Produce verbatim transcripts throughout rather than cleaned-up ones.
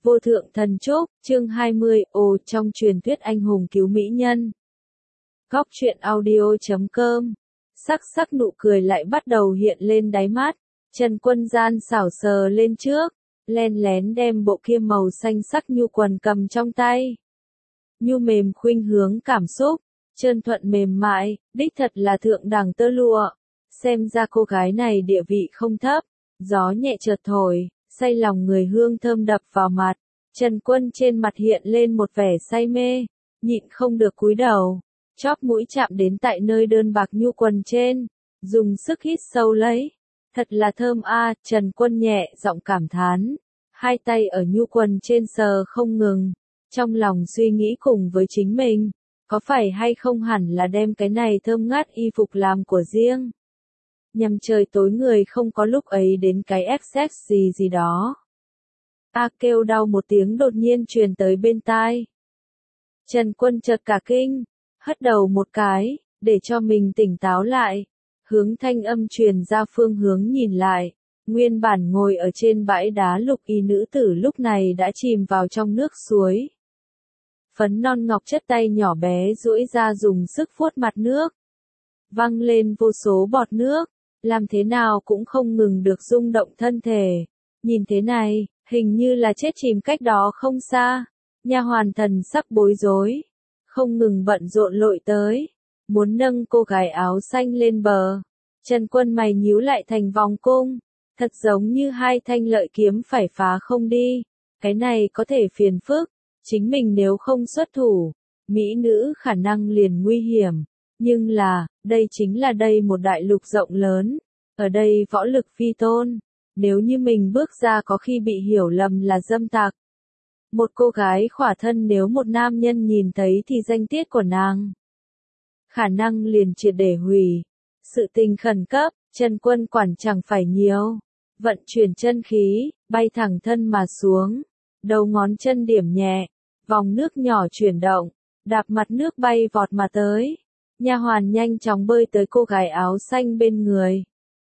Vô thượng thần trúc, chương hai mươi, ồ trong truyền thuyết anh hùng cứu mỹ nhân. Góc truyện audio chấm com. Sắc sắc nụ cười lại bắt đầu hiện lên đáy mắt. Trần Quân gian xảo sờ lên trước, len lén đem bộ kia màu xanh sắc nhu quần cầm trong tay. Nhu mềm khuynh hướng cảm xúc, trơn thuận mềm mại, đích thật là thượng đẳng tơ lụa. Xem ra cô gái này địa vị không thấp. Gió nhẹ chợt thổi, say lòng người hương thơm đập vào mặt. Trần Quân trên mặt hiện lên một vẻ say mê, nhịn không được cúi đầu, chóp mũi chạm đến tại nơi đơn bạc nhu quần trên, dùng sức hít sâu lấy. Thật là thơm a, à, Trần Quân nhẹ giọng cảm thán, hai tay ở nhu quần trên sờ không ngừng, trong lòng suy nghĩ cùng với chính mình, có phải hay không hẳn là đem cái này thơm ngát y phục làm của riêng. Nhằm trời tối người không có lúc ấy đến cái ép sex gì gì đó. A kêu đau một tiếng đột nhiên truyền tới bên tai. Trần Quân chợt cả kinh, hất đầu một cái, để cho mình tỉnh táo lại, hướng thanh âm truyền ra phương hướng nhìn lại, nguyên bản ngồi ở trên bãi đá lục y nữ tử lúc này đã chìm vào trong nước suối. Phấn non ngọc chất tay nhỏ bé duỗi ra dùng sức vuốt mặt nước. Văng lên vô số bọt nước, làm thế nào cũng không ngừng được rung động thân thể. Nhìn thế này, hình như là chết chìm cách đó không xa. Nha hoàn thần sắc bối rối, không ngừng bận rộn lội tới, muốn nâng cô gái áo xanh lên bờ. Trần Quân mày nhíu lại thành vòng cung, thật giống như hai thanh lợi kiếm phải phá không đi. Cái này có thể phiền phức, chính mình nếu không xuất thủ, mỹ nữ khả năng liền nguy hiểm. Nhưng là, đây chính là đây một đại lục rộng lớn, ở đây võ lực phi tôn, nếu như mình bước ra có khi bị hiểu lầm là dâm tặc. Một cô gái khỏa thân nếu một nam nhân nhìn thấy thì danh tiết của nàng khả năng liền triệt để hủy. Sự tình khẩn cấp, Trần Quân quản chẳng phải nhiều, vận chuyển chân khí, bay thẳng thân mà xuống, đầu ngón chân điểm nhẹ, vòng nước nhỏ chuyển động, đạp mặt nước bay vọt mà tới. Nha hoàn nhanh chóng bơi tới cô gái áo xanh bên người.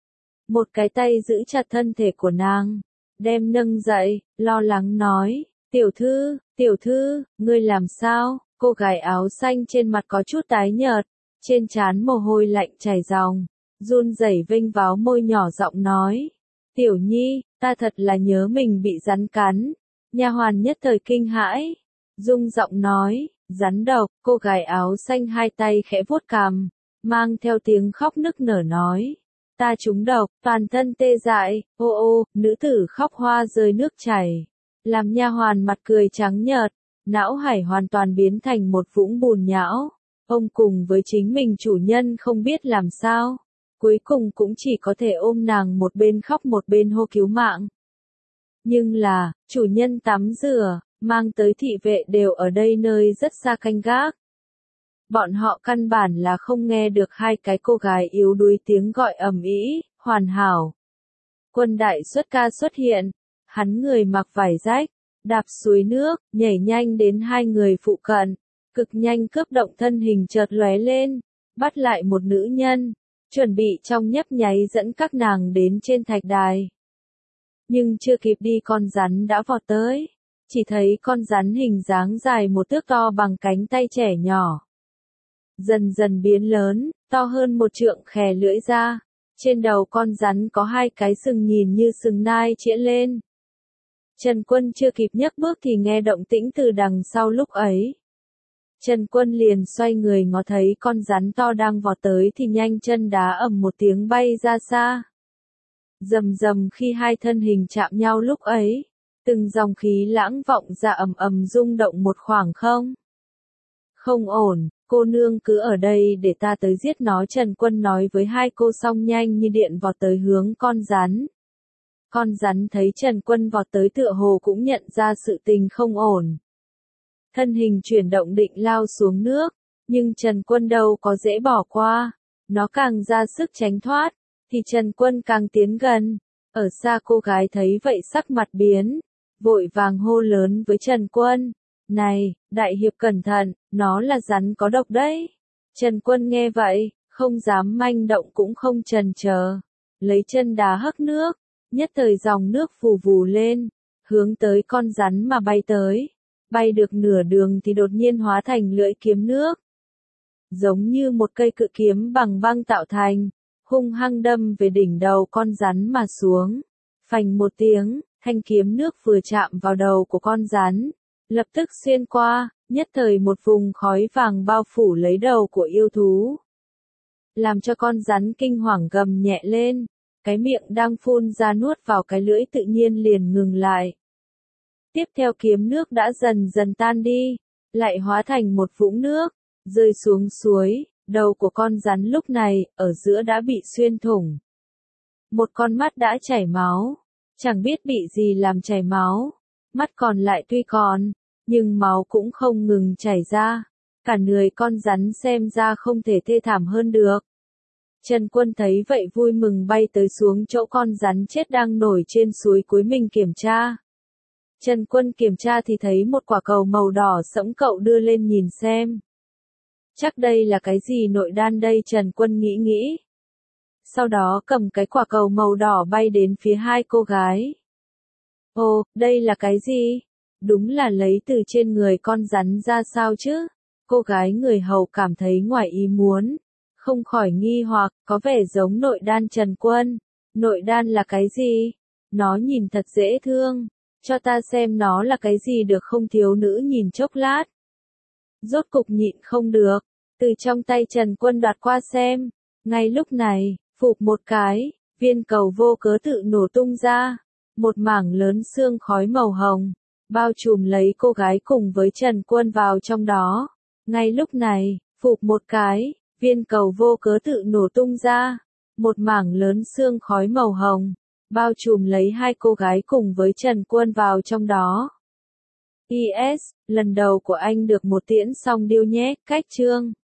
Một cái tay giữ chặt thân thể của nàng, đem nâng dậy, lo lắng nói, tiểu thư, tiểu thư, ngươi làm sao? Cô gái áo xanh trên mặt có chút tái nhợt, trên trán mồ hôi lạnh chảy ròng, run rẩy vênh váo môi nhỏ giọng nói, tiểu nhi, ta thật là nhớ mình bị rắn cắn. Nha hoàn nhất thời kinh hãi, rung giọng nói, rắn độc. Cô gái áo xanh hai tay khẽ vuốt cằm, mang theo tiếng khóc nức nở nói, ta trúng độc, toàn thân tê dại. Ô ô, nữ tử khóc hoa rơi nước chảy, làm nha hoàn mặt cười trắng nhợt, não hải hoàn toàn biến thành một vũng bùn nhão. Ông cùng với chính mình chủ nhân không biết làm sao, cuối cùng cũng chỉ có thể ôm nàng một bên khóc một bên hô cứu mạng. Nhưng là, chủ nhân tắm rửa, mang tới thị vệ đều ở đây nơi rất xa canh gác. Bọn họ căn bản là không nghe được hai cái cô gái yếu đuối tiếng gọi ầm ĩ, hoàn hảo. Quân đại xuất ca xuất hiện, hắn người mặc vải rách, đạp suối nước, nhảy nhanh đến hai người phụ cận, cực nhanh cướp động thân hình chợt lóe lên, bắt lại một nữ nhân, chuẩn bị trong nhấp nháy dẫn các nàng đến trên thạch đài. Nhưng chưa kịp đi con rắn đã vọt tới, chỉ thấy con rắn hình dáng dài một thước to bằng cánh tay trẻ nhỏ. Dần dần biến lớn, to hơn một trượng khè lưỡi ra, trên đầu con rắn có hai cái sừng nhìn như sừng nai chĩa lên. Trần Quân chưa kịp nhấc bước thì nghe động tĩnh từ đằng sau lúc ấy. Trần Quân liền xoay người ngó thấy con rắn to đang vọt tới thì nhanh chân đá ầm một tiếng bay ra xa. Rầm rầm khi hai thân hình chạm nhau lúc ấy, từng dòng khí lãng vọng ra ầm ầm rung động một khoảng không. Không ổn, cô nương cứ ở đây để ta tới giết nó. Trần Quân nói với hai cô xong nhanh như điện vọt tới hướng con rắn. Con rắn thấy Trần Quân vọt tới tựa hồ cũng nhận ra sự tình không ổn. Thân hình chuyển động định lao xuống nước, nhưng Trần Quân đâu có dễ bỏ qua, nó càng ra sức tránh thoát, thì Trần Quân càng tiến gần. Ở xa cô gái thấy vậy sắc mặt biến, vội vàng hô lớn với Trần Quân, này, đại hiệp cẩn thận, nó là rắn có độc đấy. Trần Quân nghe vậy, không dám manh động cũng không chần chờ, lấy chân đá hất nước, nhất thời dòng nước phù vù lên, hướng tới con rắn mà bay tới. Bay được nửa đường thì đột nhiên hóa thành lưỡi kiếm nước. Giống như một cây cự kiếm bằng băng tạo thành, hung hăng đâm về đỉnh đầu con rắn mà xuống. Phành một tiếng, thanh kiếm nước vừa chạm vào đầu của con rắn, lập tức xuyên qua, nhất thời một vùng khói vàng bao phủ lấy đầu của yêu thú. Làm cho con rắn kinh hoàng gầm nhẹ lên, cái miệng đang phun ra nuốt vào cái lưỡi tự nhiên liền ngừng lại. Tiếp theo kiếm nước đã dần dần tan đi, lại hóa thành một vũng nước, rơi xuống suối, đầu của con rắn lúc này, ở giữa đã bị xuyên thủng. Một con mắt đã chảy máu, chẳng biết bị gì làm chảy máu, mắt còn lại tuy còn, nhưng máu cũng không ngừng chảy ra, cả người con rắn xem ra không thể thê thảm hơn được. Trần Quân thấy vậy vui mừng bay tới xuống chỗ con rắn chết đang nổi trên suối cuối mình kiểm tra. Trần Quân kiểm tra thì thấy một quả cầu màu đỏ sẫm, cậu đưa lên nhìn xem. Chắc đây là cái gì nội đan đây, Trần Quân nghĩ nghĩ. Sau đó cầm cái quả cầu màu đỏ bay đến phía hai cô gái. Ồ, đây là cái gì? Đúng là lấy từ trên người con rắn ra sao chứ? Cô gái người hầu cảm thấy ngoài ý muốn, không khỏi nghi hoặc, có vẻ giống nội đan. Trần Quân, nội đan là cái gì? Nó nhìn thật dễ thương, cho ta xem nó là cái gì được không? Thiếu nữ nhìn chốc lát, rốt cục nhịn không được, từ trong tay Trần Quân đoạt qua xem. Ngay lúc này, phụp một cái, viên cầu vô cớ tự nổ tung ra, một mảng lớn sương khói màu hồng, bao trùm lấy cô gái cùng với Trần Quân vào trong đó. Ngay lúc này, phụp một cái, viên cầu vô cớ tự nổ tung ra, một mảng lớn sương khói màu hồng, bao trùm lấy hai cô gái cùng với Trần Quân vào trong đó. i ét, lần đầu của anh được một tiễn song điêu nhé, cách chương.